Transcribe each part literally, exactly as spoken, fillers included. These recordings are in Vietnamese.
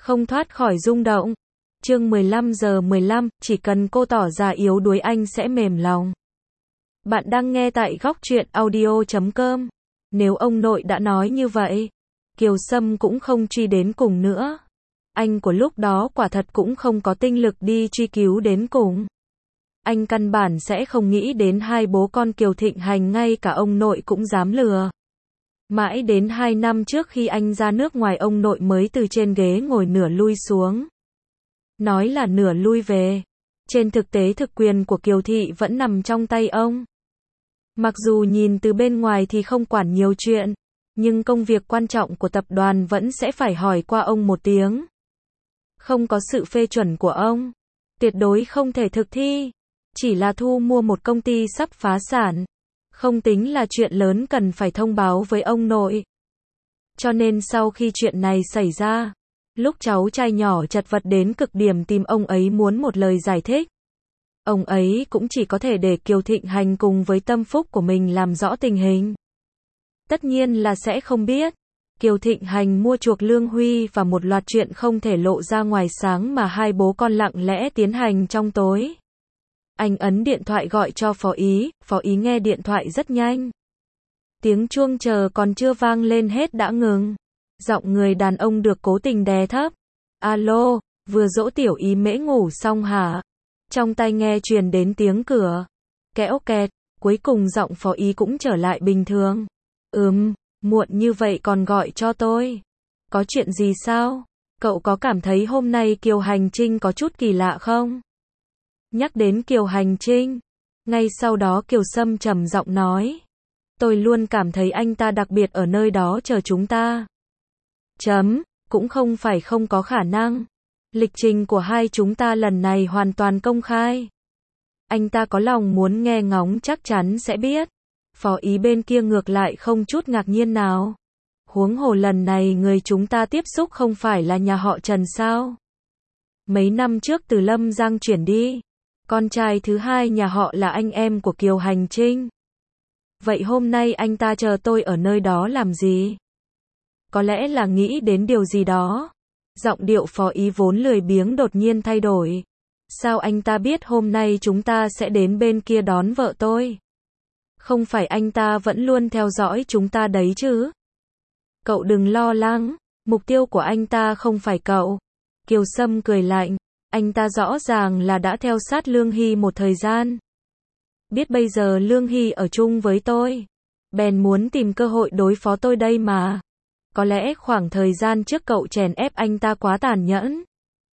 không thoát khỏi rung động. Chương mười lăm giờ mười lăm, chỉ cần cô tỏ ra yếu đuối anh sẽ mềm lòng. Bạn đang nghe tại góc truyện audio chấm com. Nếu ông nội đã nói như vậy, Kiều Sâm cũng không truy đến cùng nữa. Anh của lúc đó quả thật cũng không có tinh lực đi truy cứu đến cùng. Anh căn bản sẽ không nghĩ đến hai bố con Kiều Thịnh Hành, ngay cả ông nội cũng dám lừa. Mãi đến hai năm trước khi anh ra nước ngoài, ông nội mới từ trên ghế ngồi nửa lui xuống. Nói là nửa lui về. Trên thực tế thực quyền của Kiều Thị vẫn nằm trong tay ông. Mặc dù nhìn từ bên ngoài thì không quản nhiều chuyện, nhưng công việc quan trọng của tập đoàn vẫn sẽ phải hỏi qua ông một tiếng. Không có sự phê chuẩn của ông, tuyệt đối không thể thực thi. Chỉ là thu mua một công ty sắp phá sản, không tính là chuyện lớn cần phải thông báo với ông nội. Cho nên sau khi chuyện này xảy ra, lúc cháu trai nhỏ chật vật đến cực điểm tìm ông ấy muốn một lời giải thích, ông ấy cũng chỉ có thể để Kiều Thịnh Hành cùng với tâm phúc của mình làm rõ tình hình. Tất nhiên là sẽ không biết. Kiều Thịnh Hành mua chuộc Lương Huy và một loạt chuyện không thể lộ ra ngoài sáng mà hai bố con lặng lẽ tiến hành trong tối. Anh ấn điện thoại gọi cho Phó Ý, Phó Ý nghe điện thoại rất nhanh. Tiếng chuông chờ còn chưa vang lên hết đã ngừng. Giọng người đàn ông được cố tình đè thấp. Alo, vừa dỗ tiểu Ý mễ ngủ xong hả? Trong tai nghe truyền đến tiếng cửa. Kẽo kẹt, cuối cùng giọng Phó Ý cũng trở lại bình thường. Ừm, muộn như vậy còn gọi cho tôi. Có chuyện gì sao? Cậu có cảm thấy hôm nay Kiều Hành Trinh có chút kỳ lạ không? Nhắc đến Kiều Hành Trinh, ngay sau đó Kiều Sâm trầm giọng nói. Tôi luôn cảm thấy anh ta đặc biệt ở nơi đó chờ chúng ta. Chấm, cũng không phải không có khả năng. Lịch trình của hai chúng ta lần này hoàn toàn công khai. Anh ta có lòng muốn nghe ngóng chắc chắn sẽ biết. Phó Ý bên kia ngược lại không chút ngạc nhiên nào. Huống hồ lần này người chúng ta tiếp xúc không phải là nhà họ Trần sao? Mấy năm trước từ Lâm Giang chuyển đi, con trai thứ hai nhà họ là anh em của Kiều Hành Trinh. Vậy hôm nay anh ta chờ tôi ở nơi đó làm gì? Có lẽ là nghĩ đến điều gì đó. Giọng điệu Phó Ý vốn lười biếng đột nhiên thay đổi. Sao anh ta biết hôm nay chúng ta sẽ đến bên kia đón vợ tôi? Không phải anh ta vẫn luôn theo dõi chúng ta đấy chứ? Cậu đừng lo lắng, mục tiêu của anh ta không phải cậu. Kiều Sâm cười lạnh, anh ta rõ ràng là đã theo sát Lương Hy một thời gian. Biết bây giờ Lương Hy ở chung với tôi, bèn muốn tìm cơ hội đối phó tôi đây mà. Có lẽ khoảng thời gian trước cậu chèn ép anh ta quá tàn nhẫn.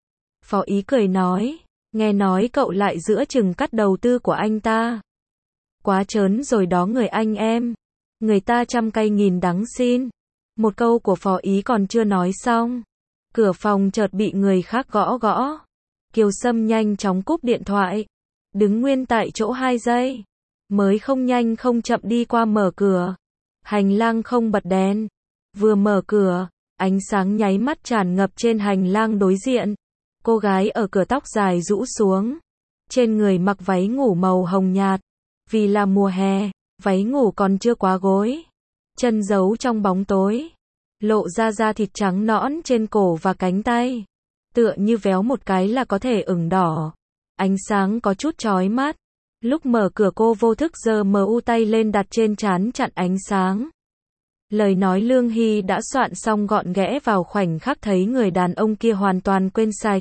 Phó Ý cười nói, nghe nói cậu lại giữa chừng cắt đầu tư của anh ta. Quá trớn rồi đó người anh em. Người ta trăm cây nghìn đắng xin. Một câu của Phó Ý còn chưa nói xong. Cửa phòng chợt bị người khác gõ gõ. Kiều Sâm nhanh chóng cúp điện thoại. Đứng nguyên tại chỗ hai giây. Mới không nhanh không chậm đi qua mở cửa. Hành lang không bật đèn. Vừa mở cửa, ánh sáng nháy mắt tràn ngập trên hành lang đối diện. Cô gái ở cửa tóc dài rũ xuống. Trên người mặc váy ngủ màu hồng nhạt. Vì là mùa hè, váy ngủ còn chưa quá gối. Chân giấu trong bóng tối. Lộ ra da thịt trắng nõn trên cổ và cánh tay. Tựa như véo một cái là có thể ửng đỏ. Ánh sáng có chút chói mắt. Lúc mở cửa cô vô thức giơ mờ u tay lên đặt trên trán chặn ánh sáng. Lời nói Lương Hy đã soạn xong gọn ghẽ vào khoảnh khắc thấy người đàn ông kia hoàn toàn quên sạch.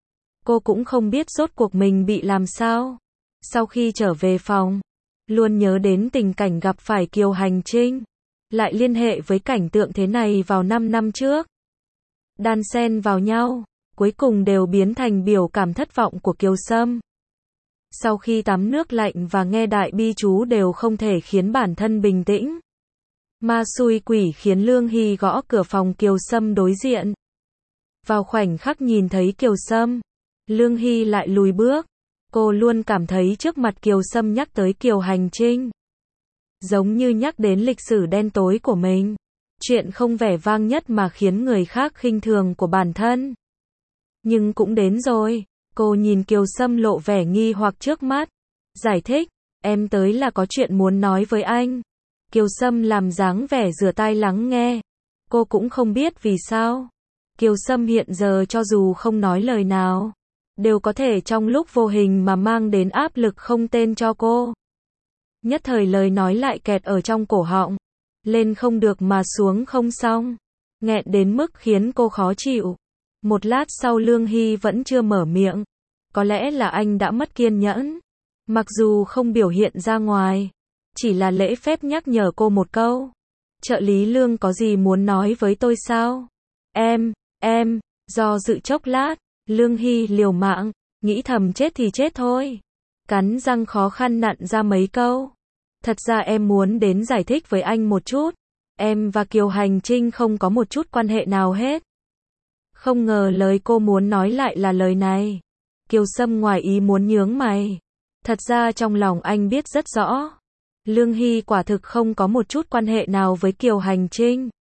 Cô cũng không biết rốt cuộc mình bị làm sao. Sau khi trở về phòng, luôn nhớ đến tình cảnh gặp phải Kiều Hành Trinh. Lại liên hệ với cảnh tượng thế này vào năm năm trước. Đan xen vào nhau, cuối cùng đều biến thành biểu cảm thất vọng của Kiều Sâm. Sau khi tắm nước lạnh và nghe đại bi chú đều không thể khiến bản thân bình tĩnh. Ma xui quỷ khiến Lương Hy gõ cửa phòng Kiều Sâm đối diện. Vào khoảnh khắc nhìn thấy Kiều Sâm, Lương Hy lại lùi bước. Cô luôn cảm thấy trước mặt Kiều Sâm nhắc tới Kiều Hành Trinh, giống như nhắc đến lịch sử đen tối của mình. Chuyện không vẻ vang nhất mà khiến người khác khinh thường của bản thân. Nhưng cũng đến rồi. Cô nhìn Kiều Sâm lộ vẻ nghi hoặc trước mắt. Giải thích, em tới là có chuyện muốn nói với anh. Kiều Sâm làm dáng vẻ rửa tai lắng nghe. Cô cũng không biết vì sao. Kiều Sâm hiện giờ cho dù không nói lời nào, đều có thể trong lúc vô hình mà mang đến áp lực không tên cho cô. Nhất thời lời nói lại kẹt ở trong cổ họng, lên không được mà xuống không xong, nghẹn đến mức khiến cô khó chịu. Một lát sau Lương Hy vẫn chưa mở miệng, có lẽ là anh đã mất kiên nhẫn, mặc dù không biểu hiện ra ngoài, chỉ là lễ phép nhắc nhở cô một câu. Trợ lý Lương có gì muốn nói với tôi sao? Em, em, do dự chốc lát, Lương Hy liều mạng, nghĩ thầm chết thì chết thôi. Cắn răng khó khăn nặn ra mấy câu. Thật ra em muốn đến giải thích với anh một chút. Em và Kiều Hành Trinh không có một chút quan hệ nào hết. Không ngờ lời cô muốn nói lại là lời này. Kiều Sâm ngoài ý muốn nhướng mày. Thật ra trong lòng anh biết rất rõ. Lương Hy quả thực không có một chút quan hệ nào với Kiều Hành Trinh.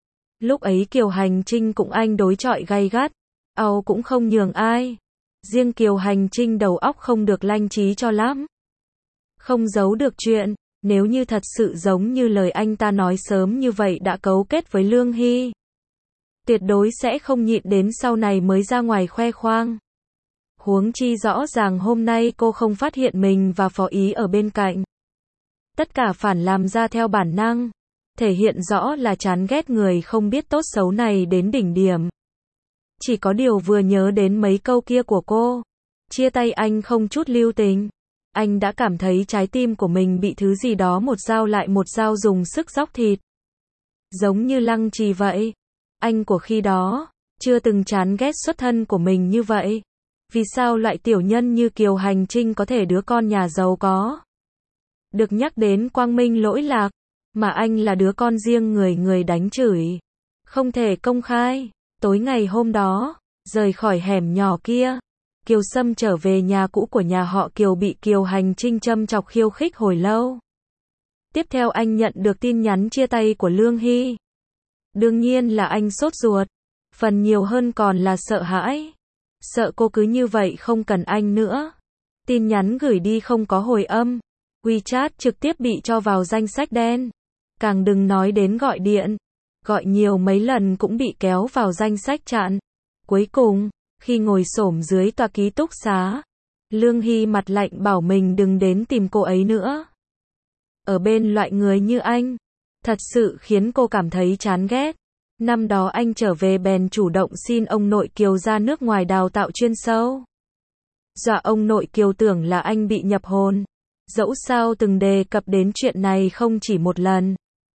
Lúc ấy Kiều Hành Trinh cũng anh đối chọi gay gắt, Âu cũng không nhường ai. Riêng Kiều Hành Trinh đầu óc không được lanh trí cho lắm. Không giấu được chuyện, nếu như thật sự giống như lời anh ta nói sớm như vậy đã cấu kết với Lương Hy, tuyệt đối sẽ không nhịn đến sau này mới ra ngoài khoe khoang. Huống chi rõ ràng hôm nay cô không phát hiện mình và Phó Ý ở bên cạnh. Tất cả phản làm ra theo bản năng, thể hiện rõ là chán ghét người không biết tốt xấu này đến đỉnh điểm. Chỉ có điều vừa nhớ đến mấy câu kia của cô, chia tay anh không chút lưu tình, anh đã cảm thấy trái tim của mình bị thứ gì đó một dao lại một dao dùng sức róc thịt. Giống như Lăng Trì vậy, anh của khi đó, chưa từng chán ghét xuất thân của mình như vậy. Vì sao loại tiểu nhân như Kiều Hành Trinh có thể đứa con nhà giàu có? Được nhắc đến quang minh lỗi lạc, mà anh là đứa con riêng người người đánh chửi. Không thể công khai. Tối ngày hôm đó, rời khỏi hẻm nhỏ kia, Kiều Sâm trở về nhà cũ của nhà họ Kiều bị Kiều Hành Trinh châm chọc khiêu khích hồi lâu. Tiếp theo anh nhận được tin nhắn chia tay của Lương Hy. Đương nhiên là anh sốt ruột, phần nhiều hơn còn là sợ hãi. Sợ cô cứ như vậy không cần anh nữa. Tin nhắn gửi đi không có hồi âm, WeChat trực tiếp bị cho vào danh sách đen. Càng đừng nói đến gọi điện. Gọi nhiều mấy lần cũng bị kéo vào danh sách chặn. Cuối cùng, khi ngồi xổm dưới tòa ký túc xá, Lương Hy mặt lạnh bảo mình đừng đến tìm cô ấy nữa. Ở bên loại người như anh, thật sự khiến cô cảm thấy chán ghét. Năm đó anh trở về bèn chủ động xin ông nội Kiều ra nước ngoài đào tạo chuyên sâu. Dọa ông nội Kiều tưởng là anh bị nhập hồn. Dẫu sao từng đề cập đến chuyện này không chỉ một lần,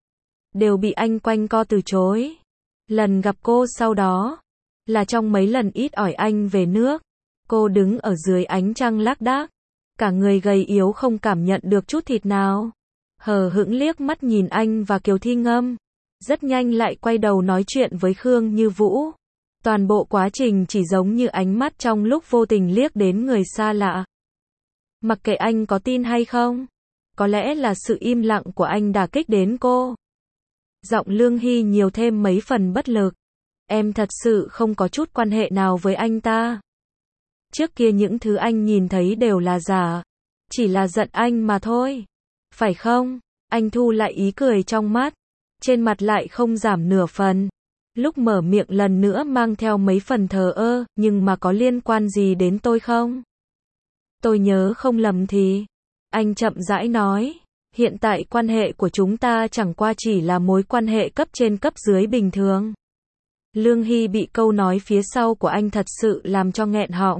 đều bị anh quanh co từ chối. Lần gặp cô sau đó, là trong mấy lần ít ỏi anh về nước. Cô đứng ở dưới ánh trăng lác đác, cả người gầy yếu không cảm nhận được chút thịt nào. Hờ hững liếc mắt nhìn anh và Kiều Thi Ngâm. Rất nhanh lại quay đầu nói chuyện với Khương Như Vũ. Toàn bộ quá trình chỉ giống như ánh mắt trong lúc vô tình liếc đến người xa lạ. Mặc kệ anh có tin hay không, có lẽ là sự im lặng của anh đả kích đến cô. Giọng Lương Hy nhiều thêm mấy phần bất lực. Em thật sự không có chút quan hệ nào với anh ta. Trước kia những thứ anh nhìn thấy đều là giả. Chỉ là giận anh mà thôi. Phải không? Anh thu lại ý cười trong mắt. Trên mặt lại không giảm nửa phần. Lúc mở miệng lần nữa mang theo mấy phần thờ ơ, nhưng mà có liên quan gì đến tôi không? Tôi nhớ không lầm thì. Anh chậm rãi nói. Hiện tại quan hệ của chúng ta chẳng qua chỉ là mối quan hệ cấp trên cấp dưới bình thường. Lương Hy bị câu nói phía sau của anh thật sự làm cho nghẹn họng.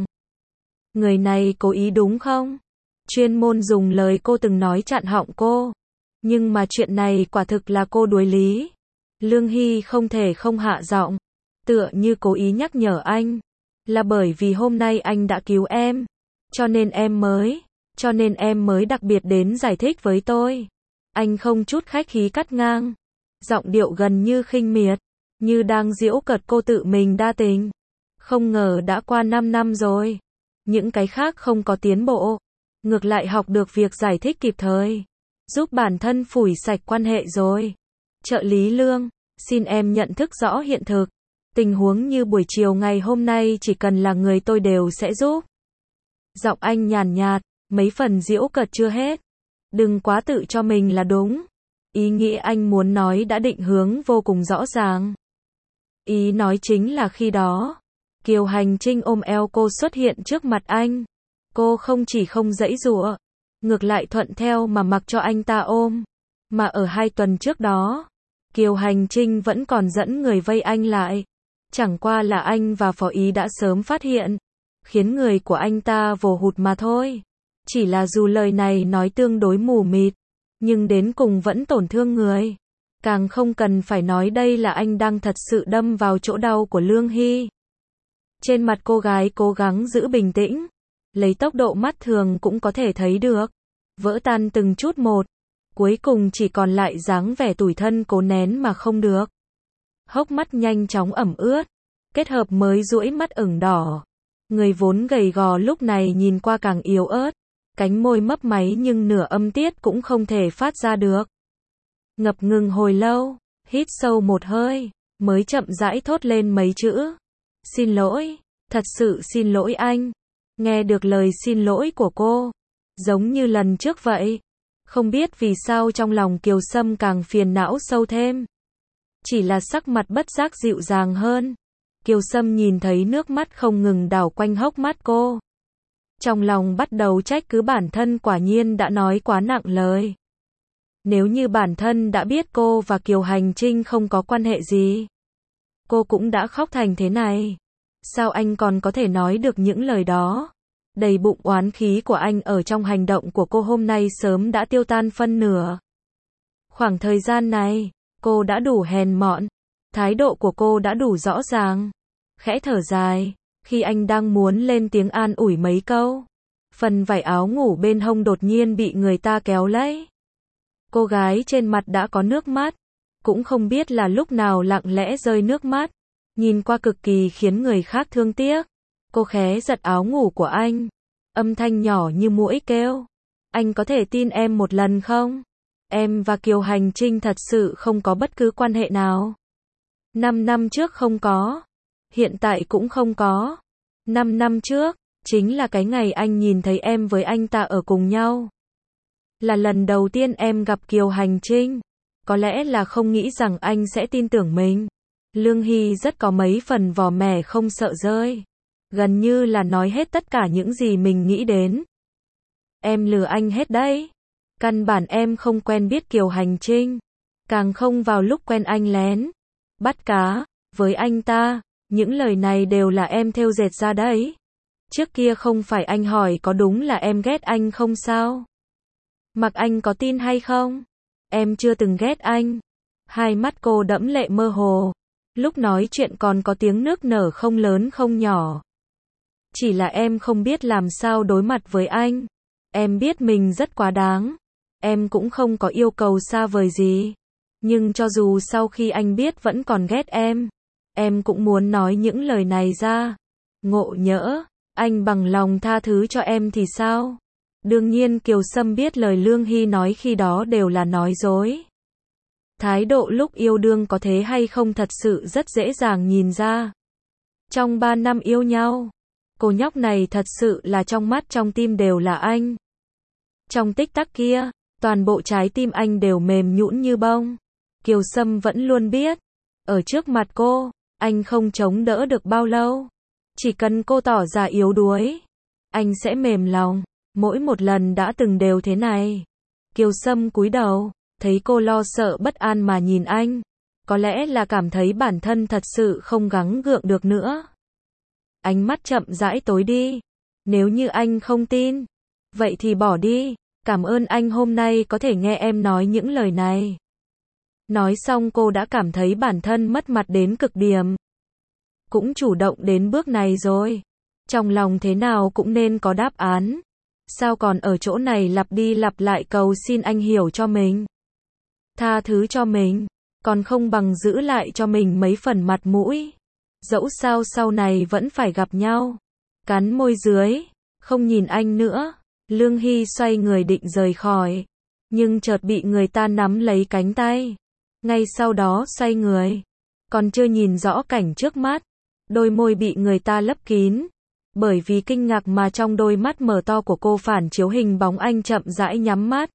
Người này cố ý đúng không? Chuyên môn dùng lời cô từng nói chặn họng cô. Nhưng mà chuyện này quả thực là cô đuối lý. Lương Hy không thể không hạ giọng, tựa như cố ý nhắc nhở anh. Là bởi vì hôm nay anh đã cứu em. Cho nên em mới, cho nên em mới đặc biệt đến giải thích với tôi. Anh không chút khách khí cắt ngang. Giọng điệu gần như khinh miệt, như đang giễu cợt cô tự mình đa tình. Không ngờ đã qua năm năm rồi. Những cái khác không có tiến bộ. Ngược lại học được việc giải thích kịp thời. Giúp bản thân phủi sạch quan hệ rồi. Trợ lý Lương, xin em nhận thức rõ hiện thực. Tình huống như buổi chiều ngày hôm nay chỉ cần là người tôi đều sẽ giúp. Giọng anh nhàn nhạt, mấy phần giễu cợt chưa hết. Đừng quá tự cho mình là đúng. Ý nghĩa anh muốn nói đã định hướng vô cùng rõ ràng. Ý nói chính là khi đó, Kiều Hành Trinh ôm eo cô xuất hiện trước mặt anh. Cô không chỉ không giãy giụa, ngược lại thuận theo mà mặc cho anh ta ôm. Mà ở hai tuần trước đó, Kiều Hành Trinh vẫn còn dẫn người vây anh lại. Chẳng qua là anh và Phó Ý đã sớm phát hiện, khiến người của anh ta vồ hụt mà thôi. Chỉ là dù lời này nói tương đối mù mịt, nhưng đến cùng vẫn tổn thương người. Càng không cần phải nói đây là anh đang thật sự đâm vào chỗ đau của Lương Hy. Trên mặt cô gái cố gắng giữ bình tĩnh, lấy tốc độ mắt thường cũng có thể thấy được, vỡ tan từng chút một, cuối cùng chỉ còn lại dáng vẻ tủi thân cố nén mà không được. Hốc mắt nhanh chóng ẩm ướt, kết hợp mới duỗi mắt ửng đỏ. Người vốn gầy gò lúc này nhìn qua càng yếu ớt, cánh môi mấp máy nhưng nửa âm tiết cũng không thể phát ra được. Ngập ngừng hồi lâu, hít sâu một hơi, mới chậm rãi thốt lên mấy chữ. Xin lỗi, thật sự xin lỗi anh. Nghe được lời xin lỗi của cô, giống như lần trước vậy. Không biết vì sao trong lòng Kiều Sâm càng phiền não sâu thêm. Chỉ là sắc mặt bất giác dịu dàng hơn. Kiều Sâm nhìn thấy nước mắt không ngừng đảo quanh hốc mắt cô. Trong lòng bắt đầu trách cứ bản thân quả nhiên đã nói quá nặng lời. Nếu như bản thân đã biết cô và Kiều Hành Trinh không có quan hệ gì, cô cũng đã khóc thành thế này. Sao anh còn có thể nói được những lời đó? Đầy bụng oán khí của anh ở trong hành động của cô hôm nay sớm đã tiêu tan phân nửa. Khoảng thời gian này, cô đã đủ hèn mọn, thái độ của cô đã đủ rõ ràng. Khẽ thở dài, khi anh đang muốn lên tiếng an ủi mấy câu, phần vải áo ngủ bên hông đột nhiên bị người ta kéo lấy. Cô gái trên mặt đã có nước mắt, cũng không biết là lúc nào lặng lẽ rơi nước mắt, nhìn qua cực kỳ khiến người khác thương tiếc. Cô khẽ giật áo ngủ của anh, âm thanh nhỏ như muỗi kêu. Anh có thể tin em một lần không? Em và Kiều Hành Trinh thật sự không có bất cứ quan hệ nào. Năm năm trước không có, hiện tại cũng không có. Năm năm trước, chính là cái ngày anh nhìn thấy em với anh ta ở cùng nhau. Là lần đầu tiên em gặp Kiều Hành Trinh. Có lẽ là không nghĩ rằng anh sẽ tin tưởng mình. Lương Hy rất có mấy phần vò mẻ không sợ rơi. Gần như là nói hết tất cả những gì mình nghĩ đến. Em lừa anh hết đấy. Căn bản em không quen biết Kiều Hành Trinh. Càng không vào lúc quen anh lén bắt cá với anh ta. Những lời này đều là em thêu dệt ra đấy. Trước kia không phải anh hỏi có đúng là em ghét anh không sao? Mặc anh có tin hay không? Em chưa từng ghét anh. Hai mắt cô đẫm lệ mơ hồ. Lúc nói chuyện còn có tiếng nước nở không lớn không nhỏ. Chỉ là em không biết làm sao đối mặt với anh. Em biết mình rất quá đáng. Em cũng không có yêu cầu xa vời gì. Nhưng cho dù sau khi anh biết vẫn còn ghét em, em cũng muốn nói những lời này ra. Ngộ nhỡ, anh bằng lòng tha thứ cho em thì sao? Đương nhiên Kiều Sâm biết lời Lương Hy nói khi đó đều là nói dối. Thái độ lúc yêu đương có thế hay không thật sự rất dễ dàng nhìn ra. Trong ba năm yêu nhau, cô nhóc này thật sự là trong mắt trong tim đều là anh. Trong tích tắc kia, toàn bộ trái tim anh đều mềm nhũn như bông. Kiều Sâm vẫn luôn biết, ở trước mặt cô, anh không chống đỡ được bao lâu. Chỉ cần cô tỏ ra yếu đuối, anh sẽ mềm lòng. Mỗi một lần đã từng đều thế này. Kiều Sâm cúi đầu, thấy cô lo sợ bất an mà nhìn anh. Có lẽ là cảm thấy bản thân thật sự không gắng gượng được nữa. Ánh mắt chậm rãi tối đi. Nếu như anh không tin, vậy thì bỏ đi. Cảm ơn anh hôm nay có thể nghe em nói những lời này. Nói xong cô đã cảm thấy bản thân mất mặt đến cực điểm. Cũng chủ động đến bước này rồi. Trong lòng thế nào cũng nên có đáp án. Sao còn ở chỗ này lặp đi lặp lại cầu xin anh hiểu cho mình, tha thứ cho mình, còn không bằng giữ lại cho mình mấy phần mặt mũi. Dẫu sao sau này vẫn phải gặp nhau. Cắn môi dưới, không nhìn anh nữa. Lương Hy xoay người định rời khỏi, nhưng chợt bị người ta nắm lấy cánh tay. Ngay sau đó xoay người, còn chưa nhìn rõ cảnh trước mắt, đôi môi bị người ta lấp kín. Bởi vì kinh ngạc mà trong đôi mắt mở to của cô phản chiếu hình bóng anh chậm rãi nhắm mắt.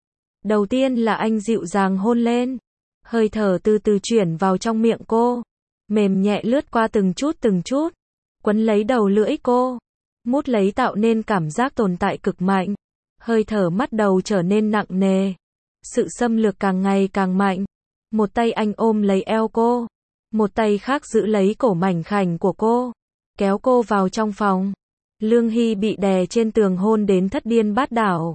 Đầu tiên là anh dịu dàng hôn lên, hơi thở từ từ chuyển vào trong miệng cô. mềm nhẹ lướt qua từng chút từng chút, quấn lấy đầu lưỡi cô, mút lấy tạo nên cảm giác tồn tại cực mạnh. Hơi thở bắt đầu trở nên nặng nề. Sự xâm lược càng ngày càng mạnh. Một tay anh ôm lấy eo cô, một tay khác giữ lấy cổ mảnh khảnh của cô, kéo cô vào trong phòng. Lương Hy bị đè trên tường hôn đến thất điên bát đảo.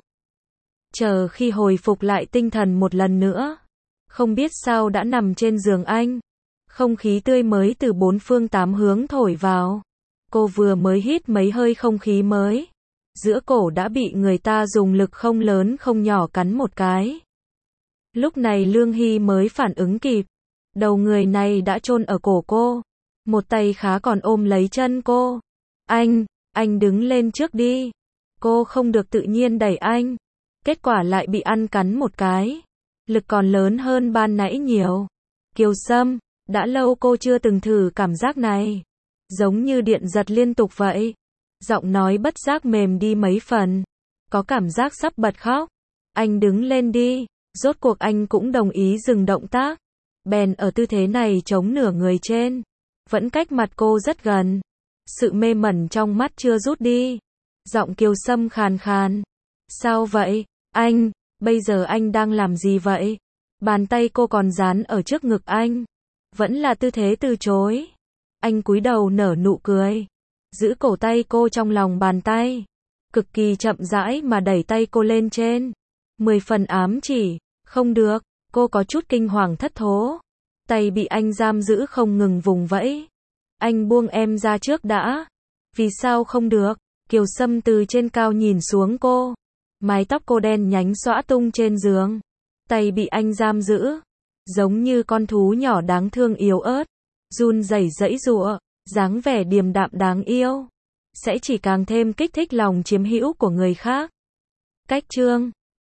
Chờ khi hồi phục lại tinh thần một lần nữa, không biết sao đã nằm trên giường anh. Không khí tươi mới từ bốn phương tám hướng thổi vào. Cô vừa mới hít mấy hơi không khí mới, giữa cổ đã bị người ta dùng lực không lớn không nhỏ cắn một cái. Lúc này Lương Hy mới phản ứng kịp, đầu người này đã chôn ở cổ cô, một tay khá còn ôm lấy chân cô. Anh, anh đứng lên trước đi. Cô không được tự nhiên đẩy anh, kết quả lại bị ăn cắn một cái, lực còn lớn hơn ban nãy nhiều. Kiều Sâm, đã lâu cô chưa từng thử cảm giác này, giống như điện giật liên tục vậy. Giọng nói bất giác mềm đi mấy phần, có cảm giác sắp bật khóc. Anh đứng lên đi. Rốt cuộc anh cũng đồng ý dừng động tác, bèn ở tư thế này chống nửa người trên, vẫn cách mặt cô rất gần. Sự mê mẩn trong mắt chưa rút đi. Giọng Kiều Sâm khàn khàn. Sao vậy, anh, bây giờ anh đang làm gì vậy? Bàn tay cô còn dán ở trước ngực anh, vẫn là tư thế từ chối. Anh cúi đầu nở nụ cười, giữ cổ tay cô trong lòng bàn tay, cực kỳ chậm rãi mà đẩy tay cô lên trên. Mười phần ám chỉ. Không được, cô có chút kinh hoàng thất thố. Tay bị anh giam giữ không ngừng vùng vẫy. Anh buông em ra trước đã. Vì sao không được? Kiều Sâm từ trên cao nhìn xuống cô. Mái tóc cô đen nhánh xõa tung trên giường. Tay bị anh giam giữ, giống như con thú nhỏ đáng thương yếu ớt, run rẩy giãy giụa, dáng vẻ điềm đạm đáng yêu, sẽ chỉ càng thêm kích thích lòng chiếm hữu của người khác. Cách chương